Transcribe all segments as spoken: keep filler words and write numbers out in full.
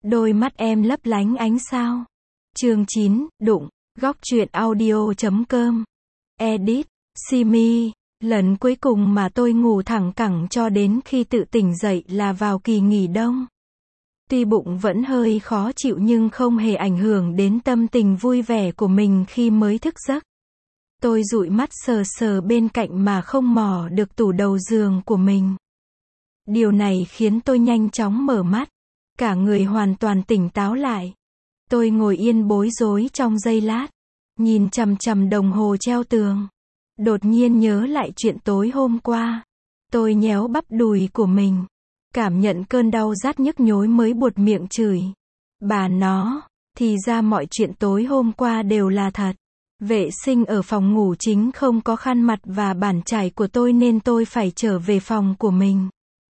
Đôi mắt em lấp lánh ánh sao. Chương chín, đụng, góc truyện audio chấm com. Edit, Simi. Lần cuối cùng mà tôi ngủ thẳng cẳng cho đến khi tự tỉnh dậy là vào kỳ nghỉ đông. Tuy bụng vẫn hơi khó chịu nhưng không hề ảnh hưởng đến tâm tình vui vẻ của mình khi mới thức giấc. Tôi dụi mắt sờ sờ bên cạnh mà không mò được tủ đầu giường của mình. Điều này khiến tôi nhanh chóng mở mắt. Cả người hoàn toàn tỉnh táo lại. Tôi ngồi yên bối rối trong giây lát. Nhìn chằm chằm đồng hồ treo tường. Đột nhiên nhớ lại chuyện tối hôm qua. Tôi nhéo bắp đùi của mình. Cảm nhận cơn đau rát nhức nhối mới buột miệng chửi. Bà nó, thì ra mọi chuyện tối hôm qua đều là thật. Vệ sinh ở phòng ngủ chính không có khăn mặt và bàn chải của tôi nên tôi phải trở về phòng của mình.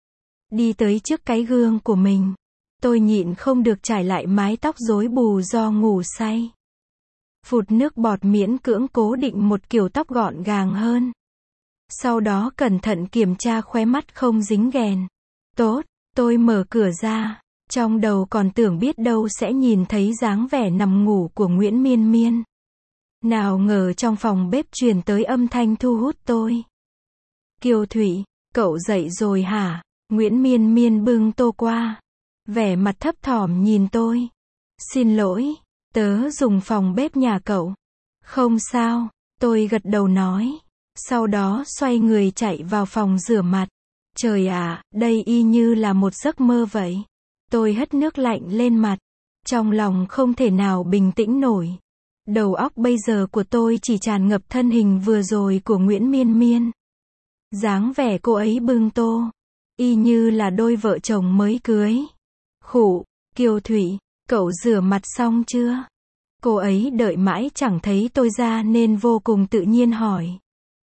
Đi tới trước cái gương của mình. Tôi nhịn không được chải lại mái tóc rối bù do ngủ say. Phụt nước bọt miễn cưỡng cố định một kiểu tóc gọn gàng hơn. Sau đó cẩn thận kiểm tra khóe mắt không dính ghèn. Tốt, tôi mở cửa ra. Trong đầu còn tưởng biết đâu sẽ nhìn thấy dáng vẻ nằm ngủ của Nguyễn Miên Miên. Nào ngờ trong phòng bếp truyền tới âm thanh thu hút tôi. Kiều Thụy, cậu dậy rồi hả? Nguyễn Miên Miên bưng tô qua. Vẻ mặt thấp thỏm nhìn tôi. Xin lỗi, tớ dùng phòng bếp nhà cậu. Không sao, tôi gật đầu nói. Sau đó xoay người chạy vào phòng rửa mặt. Trời ạ, đây y như là một giấc mơ vậy. Tôi hất nước lạnh lên mặt. Trong lòng không thể nào bình tĩnh nổi. Đầu óc bây giờ của tôi chỉ tràn ngập thân hình vừa rồi của Nguyễn Miên Miên. Dáng vẻ cô ấy bưng tô. Y như là đôi vợ chồng mới cưới. Khụ, Kiều Thụy, cậu rửa mặt xong chưa? Cô ấy đợi mãi chẳng thấy tôi ra nên vô cùng tự nhiên hỏi.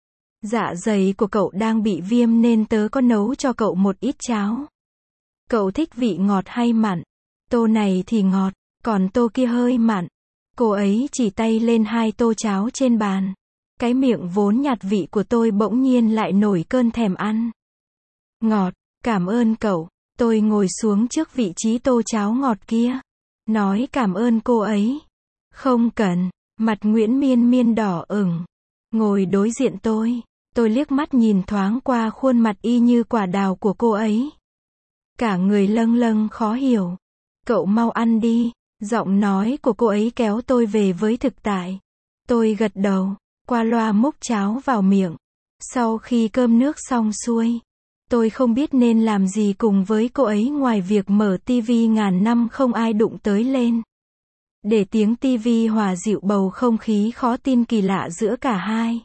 Dạ dày của cậu đang bị viêm nên tớ có nấu cho cậu một ít cháo. Cậu thích vị ngọt hay mặn? Tô này thì ngọt, còn tô kia hơi mặn. Cô ấy chỉ tay lên hai tô cháo trên bàn. Cái miệng vốn nhạt vị của tôi bỗng nhiên lại nổi cơn thèm ăn. Ngọt, cảm ơn cậu. Tôi ngồi xuống trước vị trí tô cháo ngọt kia. Nói cảm ơn cô ấy. Không cần. Mặt Nguyễn Miên Miên đỏ ửng. Ngồi đối diện tôi. Tôi liếc mắt nhìn thoáng qua khuôn mặt y như quả đào của cô ấy. Cả người lâng lâng khó hiểu. Cậu mau ăn đi. Giọng nói của cô ấy kéo tôi về với thực tại. Tôi gật đầu. Qua loa múc cháo vào miệng. Sau khi cơm nước xong xuôi. Tôi không biết nên làm gì cùng với cô ấy ngoài việc mở tivi ngàn năm không ai đụng tới lên. Để tiếng tivi hòa dịu bầu không khí khó tin kỳ lạ giữa cả hai.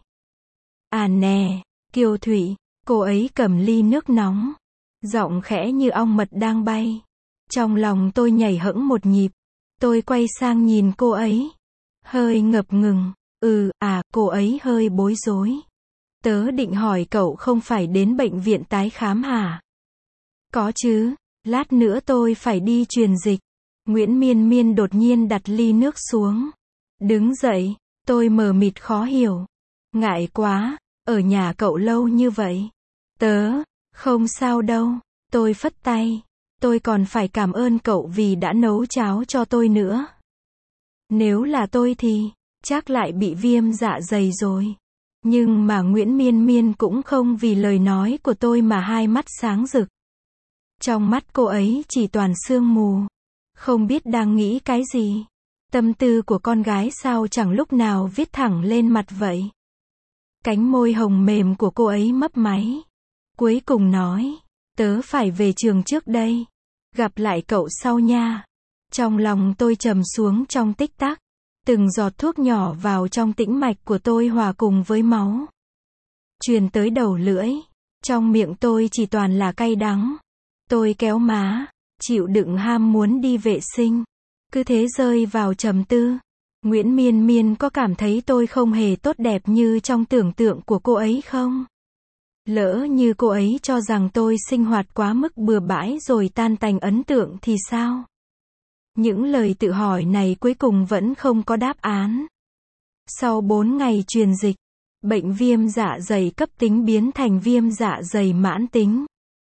À nè, Kiều Thụy, cô ấy cầm ly nước nóng. Giọng khẽ như ong mật đang bay. Trong lòng tôi nhảy hẫng một nhịp. Tôi quay sang nhìn cô ấy. Hơi ngập ngừng. Ừ, à, cô ấy hơi bối rối. Tớ định hỏi cậu không phải đến bệnh viện tái khám hả? Có chứ, lát nữa tôi phải đi truyền dịch. Nguyễn Miên Miên đột nhiên đặt ly nước xuống. Đứng dậy, tôi mờ mịt khó hiểu. Ngại quá, ở nhà cậu lâu như vậy. Tớ, không sao đâu, tôi phất tay. Tôi còn phải cảm ơn cậu vì đã nấu cháo cho tôi nữa. Nếu là tôi thì, chắc lại bị viêm dạ dày rồi. Nhưng mà Nguyễn Miên Miên cũng không vì lời nói của tôi mà hai mắt sáng rực. Trong mắt cô ấy chỉ toàn sương mù. Không biết đang nghĩ cái gì. Tâm tư của con gái sao chẳng lúc nào viết thẳng lên mặt vậy. Cánh môi hồng mềm của cô ấy mấp máy. Cuối cùng nói, tớ phải về trường trước đây. Gặp lại cậu sau nha. Trong lòng tôi trầm xuống trong tích tắc. Từng giọt thuốc nhỏ vào trong tĩnh mạch của tôi hòa cùng với máu. Truyền tới đầu lưỡi. Trong miệng tôi chỉ toàn là cay đắng. Tôi kéo má. Chịu đựng ham muốn đi vệ sinh. Cứ thế rơi vào trầm tư. Nguyễn Miên Miên có cảm thấy tôi không hề tốt đẹp như trong tưởng tượng của cô ấy không? Lỡ như cô ấy cho rằng tôi sinh hoạt quá mức bừa bãi rồi tan tành ấn tượng thì sao? Những lời tự hỏi này cuối cùng vẫn không có đáp án. Sau bốn ngày truyền dịch, bệnh viêm dạ dày cấp tính biến thành viêm dạ dày mãn tính.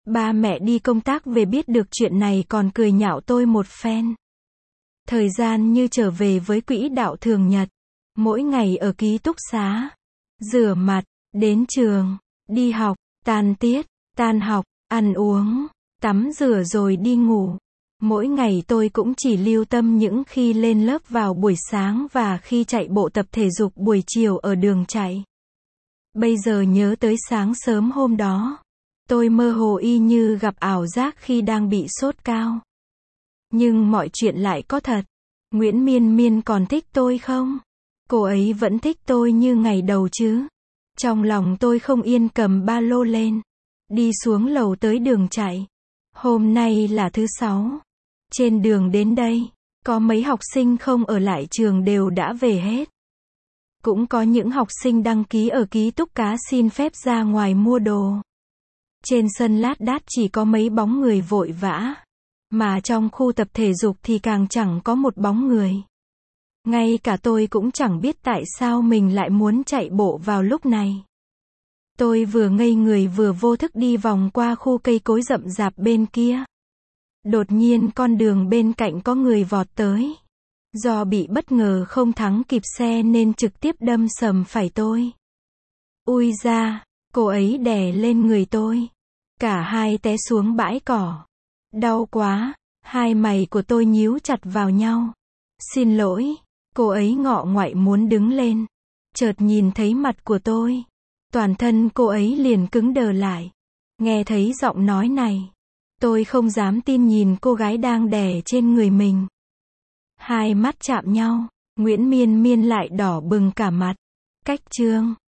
Ba mẹ đi công tác về biết được chuyện này còn cười nhạo tôi một phen. Thời gian như trở về với quỹ đạo thường nhật. Mỗi ngày ở ký túc xá. Rửa mặt, đến trường, đi học, tan tiết, tan học, ăn uống, tắm rửa rồi đi ngủ. Mỗi ngày tôi cũng chỉ lưu tâm những khi lên lớp vào buổi sáng và khi chạy bộ tập thể dục buổi chiều ở đường chạy. Bây giờ nhớ tới sáng sớm hôm đó. Tôi mơ hồ y như gặp ảo giác khi đang bị sốt cao. Nhưng mọi chuyện lại có thật. Nguyễn Miên Miên còn thích tôi không? Cô ấy vẫn thích tôi như ngày đầu chứ? Trong lòng tôi không yên cầm ba lô lên. Đi xuống lầu tới đường chạy. Hôm nay là thứ sáu. Trên đường đến đây, có mấy học sinh không ở lại trường đều đã về hết. Cũng có những học sinh đăng ký ở ký túc cá xin phép ra ngoài mua đồ. Trên sân lát đát chỉ có mấy bóng người vội vã. Mà trong khu tập thể dục thì càng chẳng có một bóng người. Ngay cả tôi cũng chẳng biết tại sao mình lại muốn chạy bộ vào lúc này. Tôi vừa ngây người vừa vô thức đi vòng qua khu cây cối rậm rạp bên kia. Đột nhiên con đường bên cạnh có người vọt tới. Do bị bất ngờ không thắng kịp xe nên trực tiếp đâm sầm phải tôi. Ui da, cô ấy đè lên người tôi. Cả hai té xuống bãi cỏ. Đau quá, hai mày của tôi nhíu chặt vào nhau. Xin lỗi, cô ấy ngọ ngoại muốn đứng lên. Chợt nhìn thấy mặt của tôi. Toàn thân cô ấy liền cứng đờ lại. Nghe thấy giọng nói này. Tôi không dám tin nhìn cô gái đang đè trên người mình. Hai mắt chạm nhau, Nguyễn Miên Miên lại đỏ bừng cả mặt. Cách chương